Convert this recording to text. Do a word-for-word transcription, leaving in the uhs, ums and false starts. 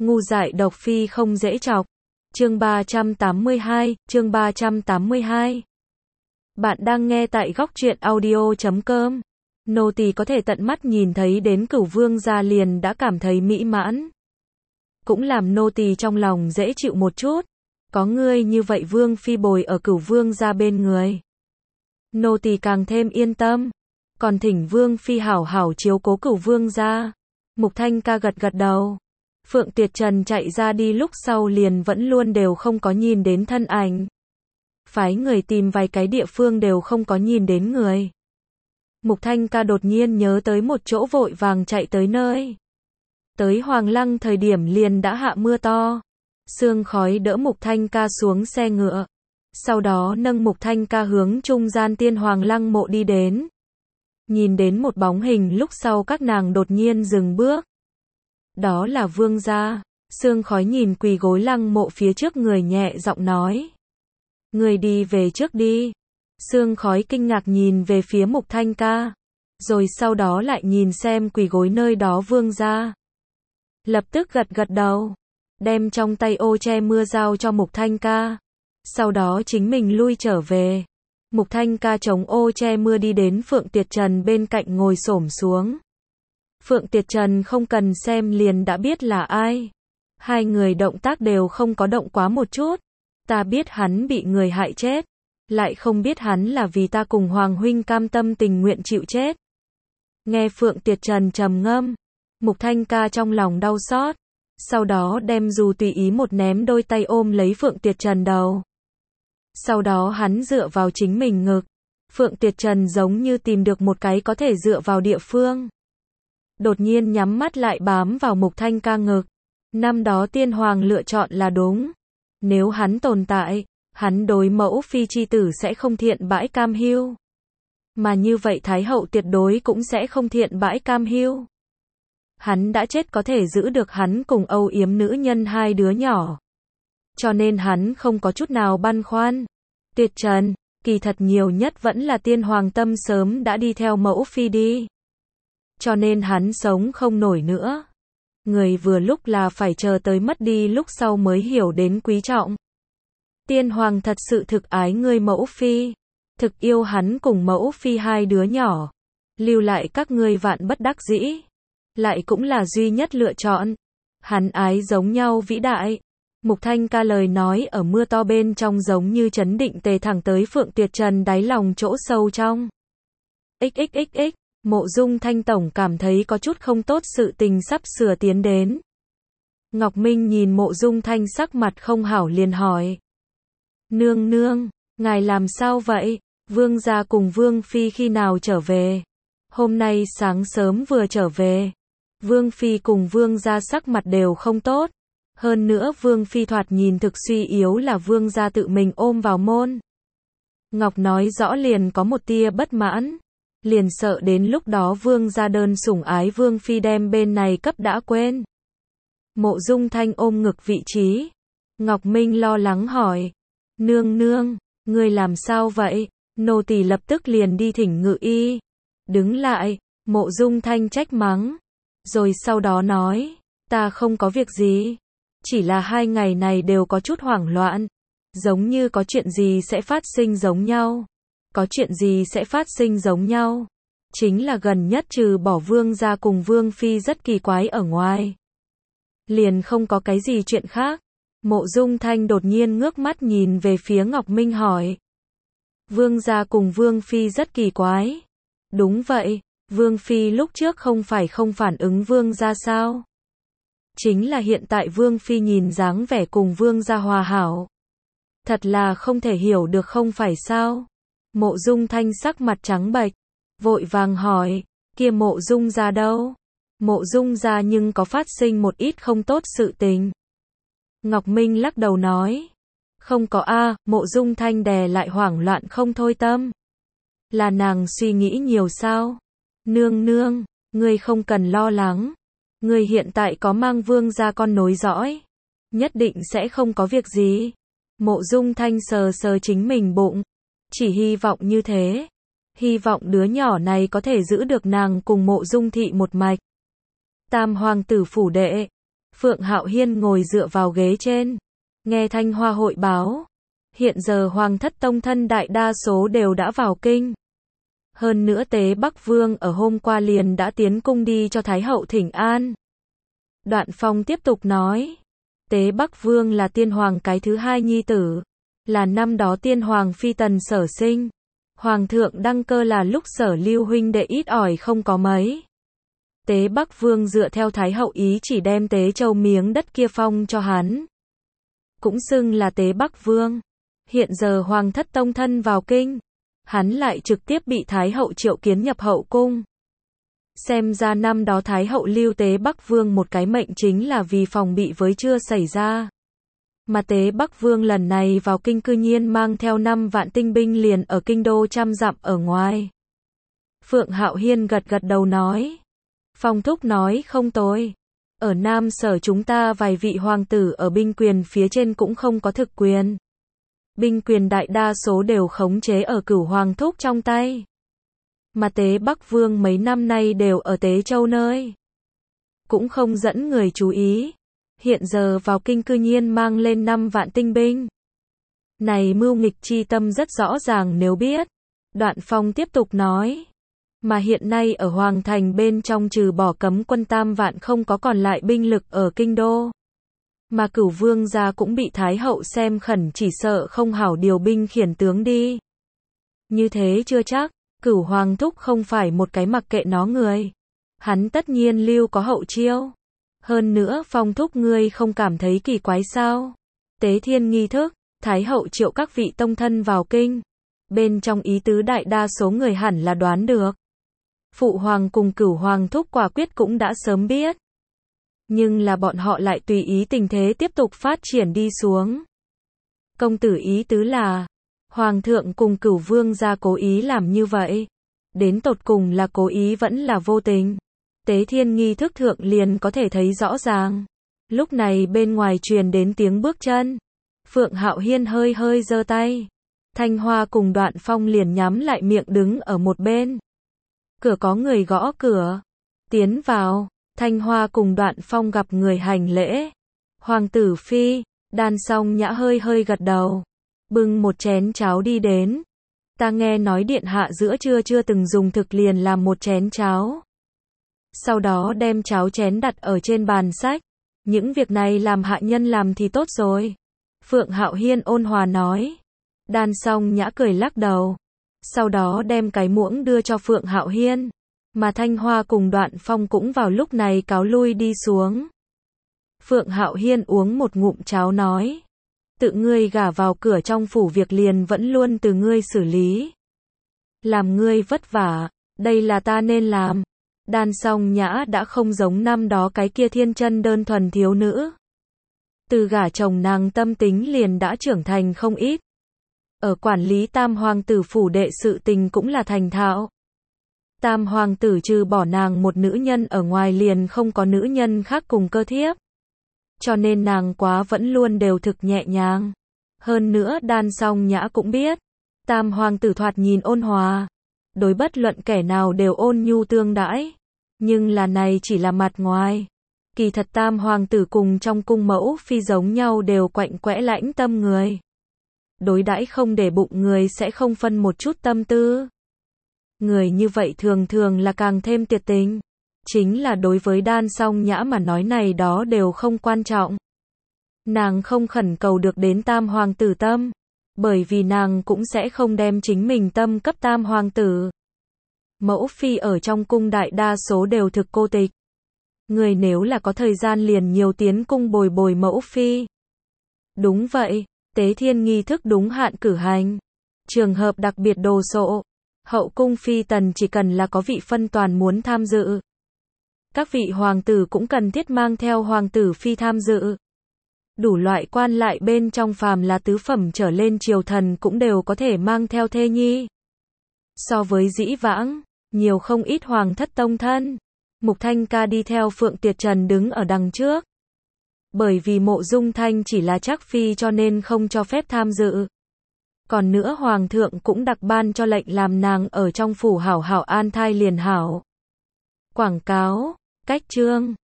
Ngu dại độc phi không dễ chọc. Chương ba trăm tám mươi hai, chương ba trăm tám mươi hai. Bạn đang nghe tại góc truyện audio chấm com. Nô tỳ có thể tận mắt nhìn thấy đến Cửu Vương gia liền đã cảm thấy mỹ mãn. Cũng làm nô tỳ trong lòng dễ chịu một chút. Có ngươi như vậy Vương phi bồi ở Cửu Vương gia bên người. Nô tỳ càng thêm yên tâm. Còn thỉnh Vương phi hảo hảo chiếu cố Cửu Vương gia. Mục Thanh ca gật gật đầu. Phượng Tuyệt Trần chạy ra đi lúc sau liền vẫn luôn đều không có nhìn đến thân ảnh. Phái người tìm vài cái địa phương đều không có nhìn đến người. Mục Thanh ca đột nhiên nhớ tới một chỗ vội vàng chạy tới nơi. Tới Hoàng Lăng thời điểm liền đã hạ mưa to. Sương khói đỡ Mục Thanh ca xuống xe ngựa. Sau đó nâng Mục Thanh ca hướng trung gian Tiên Hoàng Lăng mộ đi đến. Nhìn đến một bóng hình lúc sau các nàng đột nhiên dừng bước. Đó là Vương gia. Sương khói nhìn quỳ gối lăng mộ phía trước người nhẹ giọng nói. Người đi về trước đi. Sương khói kinh ngạc nhìn về phía Mục Thanh ca. Rồi sau đó lại nhìn xem quỳ gối nơi đó Vương gia. Lập tức gật gật đầu. Đem trong tay ô che mưa giao cho Mục Thanh ca. Sau đó chính mình lui trở về. Mục Thanh ca chống ô che mưa đi đến Phượng Tuyệt Trần bên cạnh ngồi xổm xuống. Phượng Tuyệt Trần không cần xem liền đã biết là ai. Hai người động tác đều không có động quá một chút. Ta biết hắn bị người hại chết. Lại không biết hắn là vì ta cùng Hoàng huynh cam tâm tình nguyện chịu chết. Nghe Phượng Tuyệt Trần trầm ngâm. Mục Thanh ca trong lòng đau xót. Sau đó đem dù tùy ý một ném đôi tay ôm lấy Phượng Tuyệt Trần đầu. Sau đó hắn dựa vào chính mình ngực. Phượng Tuyệt Trần giống như tìm được một cái có thể dựa vào địa phương. Đột nhiên nhắm mắt lại bám vào Mục Thanh ca ngực. Năm đó Tiên Hoàng lựa chọn là đúng. Nếu hắn tồn tại, hắn đối mẫu phi chi tử sẽ không thiện bãi cam hiu. Mà như vậy Thái hậu tuyệt đối cũng sẽ không thiện bãi cam hiu. Hắn đã chết có thể giữ được hắn cùng âu yếm nữ nhân hai đứa nhỏ. Cho nên hắn không có chút nào băn khoăn. Tuyệt Trần, kỳ thật nhiều nhất vẫn là Tiên Hoàng tâm sớm đã đi theo mẫu phi đi. Cho nên hắn sống không nổi nữa. Người vừa lúc là phải chờ tới mất đi lúc sau mới hiểu đến quý trọng. Tiên Hoàng thật sự thực ái ngươi mẫu phi. Thực yêu hắn cùng mẫu phi hai đứa nhỏ. Lưu lại các ngươi vạn bất đắc dĩ. Lại cũng là duy nhất lựa chọn. Hắn ái giống nhau vĩ đại. Mục Thanh ca lời nói ở mưa to bên trong giống như chấn định tề thẳng tới Phượng Tuyệt Trần đáy lòng chỗ sâu trong. XXXX, Mộ Dung Thanh tổng cảm thấy có chút không tốt sự tình sắp sửa tiến đến. Ngọc Minh nhìn Mộ Dung Thanh sắc mặt không hảo liền hỏi. Nương nương, ngài làm sao vậy? Vương gia cùng Vương phi khi nào trở về? Hôm nay sáng sớm vừa trở về. Vương phi cùng Vương gia sắc mặt đều không tốt. Hơn nữa Vương phi thoạt nhìn thực suy yếu là Vương gia tự mình ôm vào môn. Ngọc nói rõ liền có một tia bất mãn. Liền sợ đến lúc đó Vương gia đơn sủng ái Vương phi đem bên này cấp đã quên. Mộ Dung Thanh ôm ngực vị trí. Ngọc Minh lo lắng hỏi. Nương nương, người làm sao vậy? Nô tỳ lập tức liền đi thỉnh ngự y. Đứng lại, Mộ Dung Thanh trách mắng. Rồi sau đó nói. Ta không có việc gì. Chỉ là hai ngày này đều có chút hoảng loạn. Giống như có chuyện gì sẽ phát sinh giống nhau. Có chuyện gì sẽ phát sinh giống nhau. Chính là gần nhất trừ bỏ Vương gia cùng Vương phi rất kỳ quái ở ngoài. Liền không có cái gì chuyện khác. Mộ Dung Thanh đột nhiên ngước mắt nhìn về phía Ngọc Minh hỏi. Vương gia cùng Vương phi rất kỳ quái. Đúng vậy, Vương phi lúc trước không phải không phản ứng Vương gia sao? Chính là hiện tại Vương phi nhìn dáng vẻ cùng Vương gia hòa hảo. Thật là không thể hiểu được không phải sao? Mộ Dung Thanh sắc mặt trắng bệch, vội vàng hỏi, kia Mộ Dung gia đâu? Mộ Dung gia nhưng có phát sinh một ít không tốt sự tình. Ngọc Minh lắc đầu nói, không có a. À, Mộ Dung Thanh đè lại hoảng loạn không thôi tâm. Là nàng suy nghĩ nhiều sao? Nương nương, ngươi không cần lo lắng. Ngươi hiện tại có mang Vương gia con nối dõi. Nhất định sẽ không có việc gì. Mộ Dung Thanh sờ sờ chính mình bụng. Chỉ hy vọng như thế. Hy vọng đứa nhỏ này có thể giữ được nàng cùng Mộ Dung thị một mạch. Tam hoàng tử phủ đệ. Phượng Hạo Hiên ngồi dựa vào ghế trên, nghe Thanh Hoa hội báo. Hiện giờ Hoàng thất tông thân đại đa số đều đã vào kinh. Hơn nữa Tế Bắc Vương ở hôm qua liền đã tiến cung đi cho Thái hậu thỉnh an. Đoạn Phong tiếp tục nói, Tế Bắc Vương là tiên hoàng cái thứ hai nhi tử, là năm đó tiên hoàng phi tần Sở sinh. Hoàng thượng đăng cơ là lúc Sở Lưu huynh đệ ít ỏi không có mấy. Tế Bắc Vương dựa theo Thái hậu ý chỉ đem Tế Châu miếng đất kia phong cho hắn, cũng xưng là Tế Bắc Vương. Hiện giờ Hoàng thất tông thân vào kinh, hắn lại trực tiếp bị Thái hậu triệu kiến nhập hậu cung. Xem ra năm đó Thái hậu lưu Tế Bắc Vương một cái mệnh chính là vì phòng bị với chưa xảy ra. Mà Tế Bắc Vương lần này vào kinh cư nhiên mang theo năm vạn tinh binh liền ở kinh đô trăm dặm ở ngoài. Phượng Hạo Hiên gật gật đầu nói, Phong thúc nói không tồi. Ở Nam Sở chúng ta vài vị hoàng tử ở binh quyền phía trên cũng không có thực quyền. Binh quyền đại đa số đều khống chế ở Cửu Hoàng thúc trong tay. Mà Tế Bắc Vương mấy năm nay đều ở Tế Châu nơi, cũng không dẫn người chú ý. Hiện giờ vào kinh cư nhiên mang lên năm vạn tinh binh. Này mưu nghịch chi tâm rất rõ ràng nếu biết. Đoạn Phong tiếp tục nói, mà hiện nay ở Hoàng thành bên trong trừ bỏ cấm quân tam vạn không có còn lại binh lực ở kinh đô. Mà Cửu Vương gia cũng bị Thái hậu xem khẩn, chỉ sợ không hảo điều binh khiển tướng đi. Như thế chưa chắc, Cửu Hoàng thúc không phải một cái mặc kệ nó người. Hắn tất nhiên lưu có hậu chiêu. Hơn nữa Phong thúc ngươi không cảm thấy kỳ quái sao? Tế thiên nghi thức, Thái hậu triệu các vị tông thân vào kinh. Bên trong ý tứ đại đa số người hẳn là đoán được. Phụ hoàng cùng Cửu Hoàng thúc quả quyết cũng đã sớm biết. Nhưng là bọn họ lại tùy ý tình thế tiếp tục phát triển đi xuống. Công tử ý tứ là, Hoàng thượng cùng Cửu Vương gia cố ý làm như vậy. Đến tột cùng là cố ý vẫn là vô tình. Tế thiên nghi thức thượng liền có thể thấy rõ ràng. Lúc này bên ngoài truyền đến tiếng bước chân. Phượng Hạo Hiên hơi hơi giơ tay. Thanh Hoa cùng Đoạn Phong liền nhắm lại miệng đứng ở một bên. Cửa có người gõ cửa. Tiến vào. Thanh Hoa cùng Đoạn Phong gặp người hành lễ. Hoàng tử phi. Đan Song Nhã hơi hơi gật đầu, bưng một chén cháo đi đến. Ta nghe nói điện hạ giữa trưa chưa từng dùng thực liền làm một chén cháo. Sau đó đem cháo chén đặt ở trên bàn sách. Những việc này làm hạ nhân làm thì tốt rồi. Phượng Hạo Hiên ôn hòa nói. Đan Song Nhã cười lắc đầu. Sau đó đem cái muỗng đưa cho Phượng Hạo Hiên. Mà Thanh Hoa cùng Đoạn Phong cũng vào lúc này cáo lui đi xuống. Phượng Hạo Hiên uống một ngụm cháo nói. Tự ngươi gả vào cửa trong phủ việc liền vẫn luôn từ ngươi xử lý. Làm ngươi vất vả, đây là ta nên làm. Đan Song Nhã đã không giống năm đó cái kia thiên chân đơn thuần thiếu nữ. Từ gả chồng nàng tâm tính liền đã trưởng thành không ít. Ở quản lý tam hoàng tử phủ đệ sự tình cũng là thành thạo. Tam hoàng tử trừ bỏ nàng một nữ nhân ở ngoài liền không có nữ nhân khác cùng cơ thiếp. Cho nên nàng quá vẫn luôn đều thực nhẹ nhàng. Hơn nữa Đan Song Nhã cũng biết. Tam hoàng tử thoạt nhìn ôn hòa. Đối bất luận kẻ nào đều ôn nhu tương đãi. Nhưng là này chỉ là mặt ngoài. Kỳ thật tam hoàng tử cùng trong cung mẫu phi giống nhau đều quạnh quẽ lãnh tâm người. Đối đãi không để bụng người sẽ không phân một chút tâm tư. Người như vậy thường thường là càng thêm tuyệt tình. Chính là đối với Đan Song Nhã mà nói này đó đều không quan trọng. Nàng không khẩn cầu được đến tam hoàng tử tâm. Bởi vì nàng cũng sẽ không đem chính mình tâm cấp tam hoàng tử. Mẫu phi ở trong cung đại đa số đều thực cô tịch. Người nếu là có thời gian liền nhiều tiến cung bồi bồi mẫu phi. Đúng vậy, tế thiên nghi thức đúng hạn cử hành. Trường hợp đặc biệt đồ sộ. Hậu cung phi tần chỉ cần là có vị phân toàn muốn tham dự. Các vị hoàng tử cũng cần thiết mang theo hoàng tử phi tham dự. Đủ loại quan lại bên trong phàm là tứ phẩm trở lên triều thần cũng đều có thể mang theo thê nhi. So với dĩ vãng, nhiều không ít hoàng thất tông thân. Mục Thanh Ca đi theo Phượng Tiệt Trần đứng ở đằng trước. Bởi vì Mộ Dung Thanh chỉ là trác phi cho nên không cho phép tham dự. Còn nữa hoàng thượng cũng đặc ban cho lệnh làm nàng ở trong phủ hảo hảo an thai liền hảo. Quảng cáo, cách chương